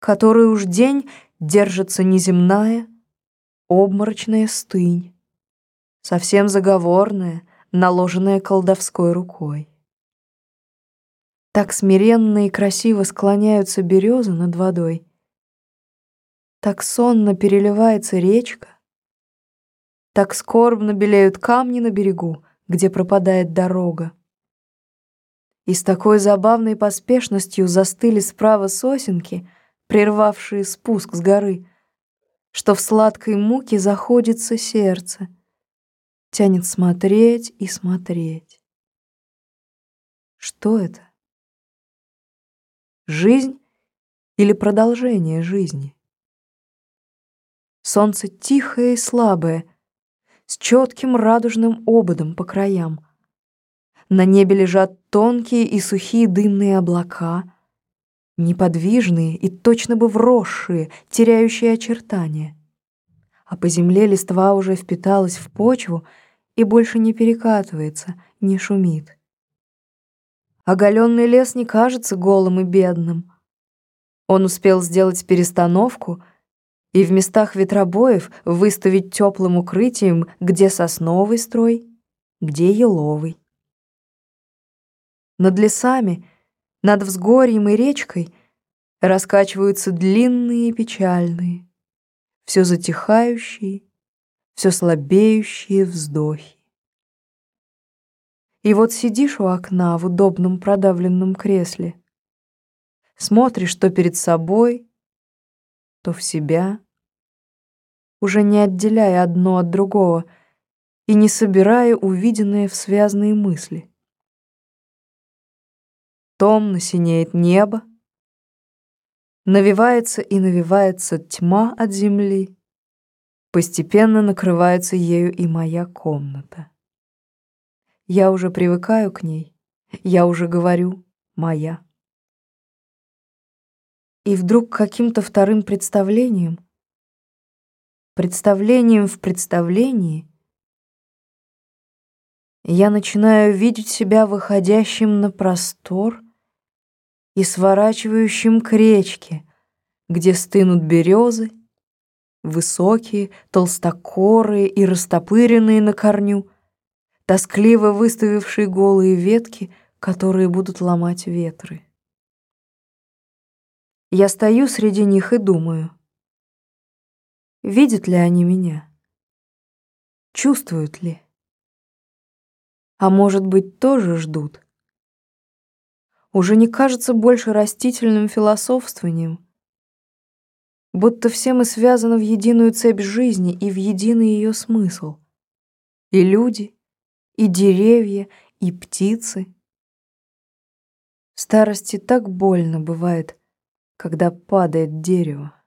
который уж день держится неземная, обморочная стынь, совсем заговорная, наложенная колдовской рукой. Так смиренно и красиво склоняются березы над водой, так сонно переливается речка, так скорбно белеют камни на берегу, где пропадает дорога. И с такой забавной поспешностью застыли справа сосенки, прервавшие спуск с горы, что в сладкой муке заходится сердце, тянет смотреть и смотреть. Что это? Жизнь или продолжение жизни? Солнце тихое и слабое, с четким радужным ободом по краям. На небе лежат тонкие и сухие дымные облака, неподвижные и точно бы вросшие, теряющие очертания. А по земле листва уже впиталась в почву и больше не перекатывается, не шумит. Оголенный лес не кажется голым и бедным. Он успел сделать перестановку и в местах ветробоев выставить теплым укрытием, где сосновый строй, где еловый. Над лесами, над взгорьем и речкой раскачиваются длинные и печальные, все затихающие, все слабеющие вздохи. И вот сидишь у окна в удобном продавленном кресле, смотришь то перед собой, то в себя, уже не отделяя одно от другого и не собирая увиденное в связные мысли. Томно синеет небо, навивается и навивается тьма от земли, постепенно накрывается ею и моя комната. Я уже привыкаю к ней, я уже говорю «моя». И вдруг каким-то вторым представлением в представлении, я начинаю видеть себя выходящим на простор и сворачивающим к речке, где стынут березы, высокие, толстокорые и растопыренные на корню, тоскливо выставившие голые ветки, которые будут ломать ветры. Я стою среди них и думаю, видят ли они меня, чувствуют ли, а может быть, тоже ждут. Уже не кажется больше растительным философствованием, будто все мы связаны в единую цепь жизни и в единый ее смысл. И люди, и деревья, и птицы. В старости так больно бывает, когда падает дерево.